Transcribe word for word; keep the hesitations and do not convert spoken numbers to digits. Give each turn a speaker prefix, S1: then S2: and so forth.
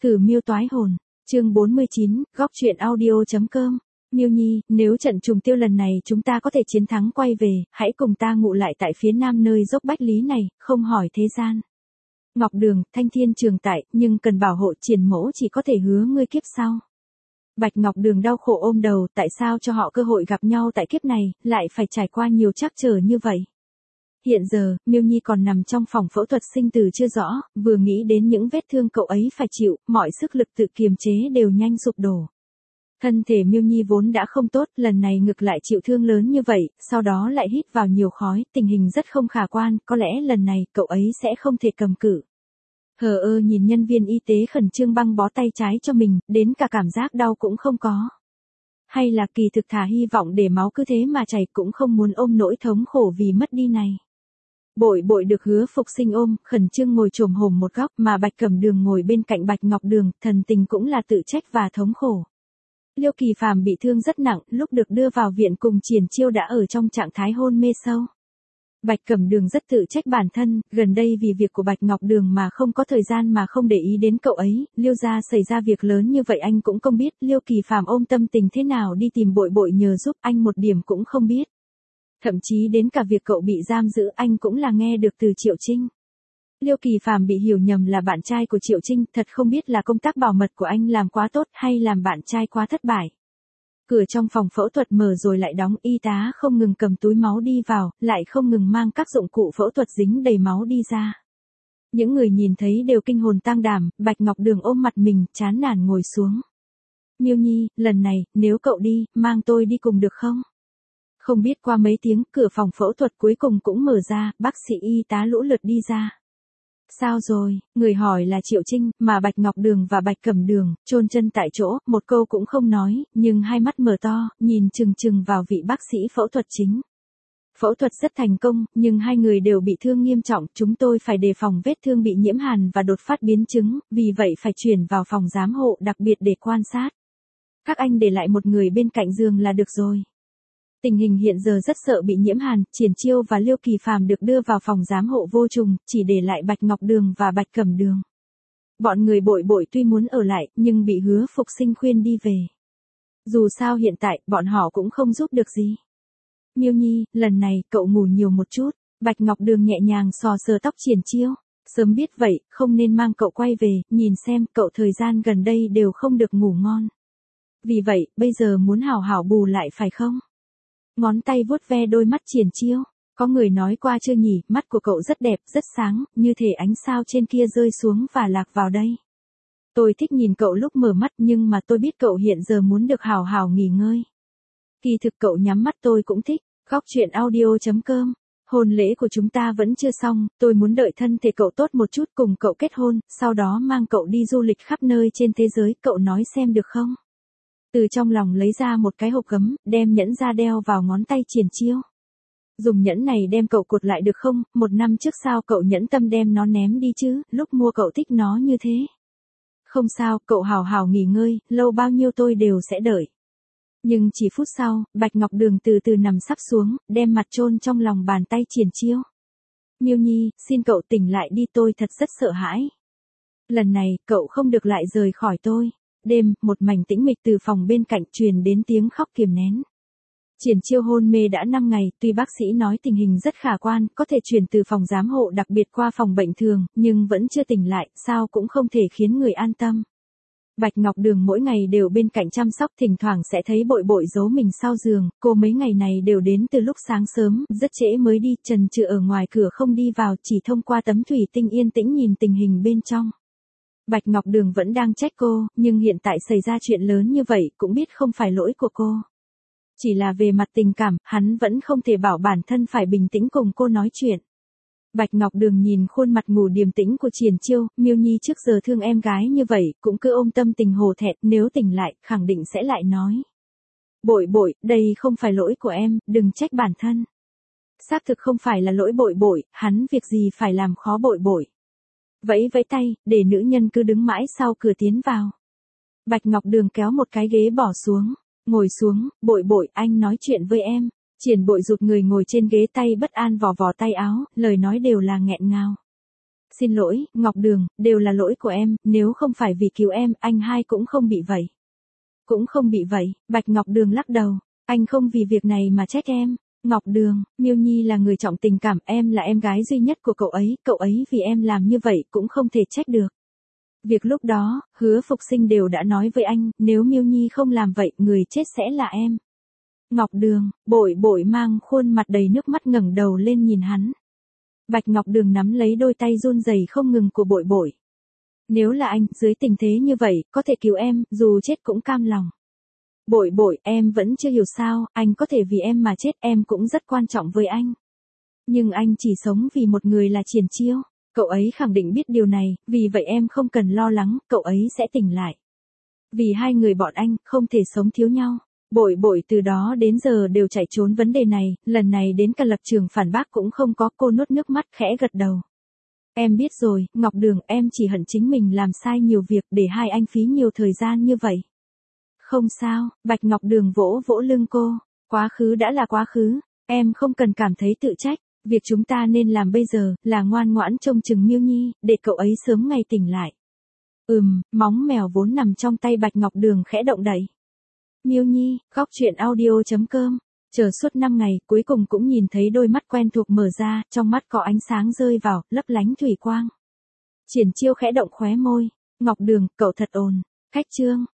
S1: Cử miêu toái hồn, chương bốn mươi chín, góc truyện audio.com. Miêu Nhi, nếu trận trùng tiêu lần này chúng ta có thể chiến thắng quay về, hãy cùng ta ngụ lại tại phía nam nơi dốc Bách Lý này, không hỏi thế gian. Ngọc Đường, Thanh Thiên trường tại, nhưng cần bảo hộ Triển mẫu chỉ có thể hứa ngươi kiếp sau. Bạch Ngọc Đường đau khổ ôm đầu, tại sao cho họ cơ hội gặp nhau tại kiếp này, lại phải trải qua nhiều trắc trở như vậy. Hiện giờ, Miêu Nhi còn nằm trong phòng phẫu thuật sinh tử chưa rõ, vừa nghĩ đến những vết thương cậu ấy phải chịu, mọi sức lực tự kiềm chế đều nhanh sụp đổ. Thân thể Miêu Nhi vốn đã không tốt, lần này ngược lại chịu thương lớn như vậy, sau đó lại hít vào nhiều khói, tình hình rất không khả quan, có lẽ lần này cậu ấy sẽ không thể cầm cự. Hờ ơ nhìn nhân viên y tế khẩn trương băng bó tay trái cho mình, đến cả cảm giác đau cũng không có. Hay là kỳ thực thà hy vọng để máu cứ thế mà chảy, cũng không muốn ôm nỗi thống khổ vì mất đi này. Bội bội được Hứa Phục Sinh ôm, khẩn trương ngồi chồm hổm một góc, mà Bạch Cẩm Đường ngồi bên cạnh Bạch Ngọc Đường, thần tình cũng là tự trách và thống khổ. Liêu Kỳ Phàm bị thương rất nặng, lúc được đưa vào viện cùng Triển Chiêu đã ở trong trạng thái hôn mê sâu. Bạch Cẩm Đường rất tự trách bản thân, gần đây vì việc của Bạch Ngọc Đường mà không có thời gian mà không để ý đến cậu ấy, Liêu gia xảy ra việc lớn như vậy anh cũng không biết, Liêu Kỳ Phàm ôm tâm tình thế nào đi tìm bội bội nhờ giúp, anh một điểm cũng không biết. Thậm chí đến cả việc cậu bị giam giữ anh cũng là nghe được từ Triệu Trinh. Liêu Kỳ Phàm bị hiểu nhầm là bạn trai của Triệu Trinh, thật không biết là công tác bảo mật của anh làm quá tốt hay làm bạn trai quá thất bại. Cửa trong phòng phẫu thuật mở rồi lại đóng, y tá không ngừng cầm túi máu đi vào, lại không ngừng mang các dụng cụ phẫu thuật dính đầy máu đi ra. Những người nhìn thấy đều kinh hồn tang đảm, Bạch Ngọc Đường ôm mặt mình, chán nản ngồi xuống. Miêu Nhi, lần này, nếu cậu đi, mang tôi đi cùng được không? Không biết qua mấy tiếng, cửa phòng phẫu thuật cuối cùng cũng mở ra, bác sĩ y tá lũ lượt đi ra. Sao rồi, người hỏi là Triệu Trinh, mà Bạch Ngọc Đường và Bạch Cẩm Đường, chôn chân tại chỗ, một câu cũng không nói, nhưng hai mắt mở to, nhìn chừng chừng vào vị bác sĩ phẫu thuật chính. Phẫu thuật rất thành công, nhưng hai người đều bị thương nghiêm trọng, chúng tôi phải đề phòng vết thương bị nhiễm hàn và đột phát biến chứng, vì vậy phải chuyển vào phòng giám hộ đặc biệt để quan sát. Các anh để lại một người bên cạnh giường là được rồi. Tình hình hiện giờ rất sợ bị nhiễm hàn, Triển Chiêu và Liêu Kỳ Phàm được đưa vào phòng giám hộ vô trùng, chỉ để lại Bạch Ngọc Đường và Bạch Cẩm Đường. Bọn người bội bội tuy muốn ở lại, nhưng bị Hứa Phục Sinh khuyên đi về. Dù sao hiện tại, bọn họ cũng không giúp được gì. Miêu Nhi, lần này, cậu ngủ nhiều một chút, Bạch Ngọc Đường nhẹ nhàng xò sờ tóc Triển Chiêu. Sớm biết vậy, không nên mang cậu quay về, nhìn xem, cậu thời gian gần đây đều không được ngủ ngon. Vì vậy, bây giờ muốn hảo hảo bù lại phải không? Ngón tay vuốt ve đôi mắt Triển Chiêu, có người nói qua chưa nhỉ, mắt của cậu rất đẹp, rất sáng, như thể ánh sao trên kia rơi xuống và lạc vào đây. Tôi thích nhìn cậu lúc mở mắt, nhưng mà tôi biết cậu hiện giờ muốn được hào hào nghỉ ngơi. Kỳ thực cậu nhắm mắt tôi cũng thích. Góc truyện audio.com. Hôn lễ của chúng ta vẫn chưa xong, tôi muốn đợi thân thể cậu tốt một chút cùng cậu kết hôn, sau đó mang cậu đi du lịch khắp nơi trên thế giới, cậu nói xem được không? Từ trong lòng lấy ra một cái hộp gấm, đem nhẫn ra đeo vào ngón tay Triển Chiêu. Dùng nhẫn này đem cậu cột lại được không, một năm trước sao cậu nhẫn tâm đem nó ném đi chứ, lúc mua cậu thích nó như thế. Không sao, cậu hào hào nghỉ ngơi, lâu bao nhiêu tôi đều sẽ đợi. Nhưng chỉ phút sau, Bạch Ngọc Đường từ từ nằm sắp xuống, đem mặt chôn trong lòng bàn tay Triển Chiêu. Miêu Nhi, xin cậu tỉnh lại đi, tôi thật rất sợ hãi. Lần này, cậu không được lại rời khỏi tôi. Đêm, một mảnh tĩnh mịch từ phòng bên cạnh truyền đến tiếng khóc kiềm nén. Triển Chiêu hôn mê đã năm ngày, tuy bác sĩ nói tình hình rất khả quan, có thể chuyển từ phòng giám hộ đặc biệt qua phòng bệnh thường, nhưng vẫn chưa tỉnh lại, sao cũng không thể khiến người an tâm. Bạch Ngọc Đường mỗi ngày đều bên cạnh chăm sóc, thỉnh thoảng sẽ thấy bội bội giấu mình sau giường, cô mấy ngày này đều đến từ lúc sáng sớm, rất trễ mới đi, trần trừ ở ngoài cửa không đi vào, chỉ thông qua tấm thủy tinh yên tĩnh nhìn tình hình bên trong. Bạch Ngọc Đường vẫn đang trách cô, nhưng hiện tại xảy ra chuyện lớn như vậy, cũng biết không phải lỗi của cô. Chỉ là về mặt tình cảm, hắn vẫn không thể bảo bản thân phải bình tĩnh cùng cô nói chuyện. Bạch Ngọc Đường nhìn khuôn mặt ngủ điềm tĩnh của Triển Chiêu, Miêu Nhi trước giờ thương em gái như vậy, cũng cứ ôm tâm tình hổ thẹn, nếu tỉnh lại, khẳng định sẽ lại nói. Bội bội, đây không phải lỗi của em, đừng trách bản thân. Xác thực không phải là lỗi bội bội, hắn việc gì phải làm khó bội bội. Vẫy vẫy tay, để nữ nhân cứ đứng mãi sau cửa tiến vào. Bạch Ngọc Đường kéo một cái ghế bỏ xuống, ngồi xuống, bội bội, anh nói chuyện với em. Triển bội rụt người ngồi trên ghế, tay bất an vò vò tay áo, lời nói đều là nghẹn ngào. Xin lỗi, Ngọc Đường, đều là lỗi của em, nếu không phải vì cứu em, anh hai cũng không bị vậy. Cũng không bị vậy, Bạch Ngọc Đường lắc đầu, anh không vì việc này mà trách em. Ngọc Đường, Miêu Nhi là người trọng tình cảm, em là em gái duy nhất của cậu ấy, cậu ấy vì em làm như vậy cũng không thể trách được. Việc lúc đó, Hứa Phục Sinh đều đã nói với anh, nếu Miêu Nhi không làm vậy, người chết sẽ là em. Ngọc Đường, Bội Bội mang khuôn mặt đầy nước mắt ngẩng đầu lên nhìn hắn. Bạch Ngọc Đường nắm lấy đôi tay run rẩy không ngừng của Bội Bội. Nếu là anh, dưới tình thế như vậy, có thể cứu em, dù chết cũng cam lòng. Bội Bội, em vẫn chưa hiểu sao, anh có thể vì em mà chết, em cũng rất quan trọng với anh. Nhưng anh chỉ sống vì một người là Triển Chiêu. Cậu ấy khẳng định biết điều này, vì vậy em không cần lo lắng, cậu ấy sẽ tỉnh lại. Vì hai người bọn anh, không thể sống thiếu nhau. Bội Bội từ đó đến giờ đều chạy trốn vấn đề này, lần này đến cả lập trường phản bác cũng không có, cô nuốt nước mắt khẽ gật đầu. Em biết rồi, Ngọc Đường, em chỉ hận chính mình làm sai nhiều việc để hai anh phí nhiều thời gian như vậy. Không sao, Bạch Ngọc Đường vỗ vỗ lưng cô, quá khứ đã là quá khứ, em không cần cảm thấy tự trách, việc chúng ta nên làm bây giờ là ngoan ngoãn trông chừng Miêu Nhi, để cậu ấy sớm ngày tỉnh lại. Ừm, móng mèo vốn nằm trong tay Bạch Ngọc Đường khẽ động đậy. Miêu Nhi, góc truyện audio chấm com. Chờ suốt năm ngày, cuối cùng cũng nhìn thấy đôi mắt quen thuộc mở ra, trong mắt có ánh sáng rơi vào, lấp lánh thủy quang. Triển Chiêu khẽ động khóe môi. Ngọc Đường, cậu thật ồn. Khách chương.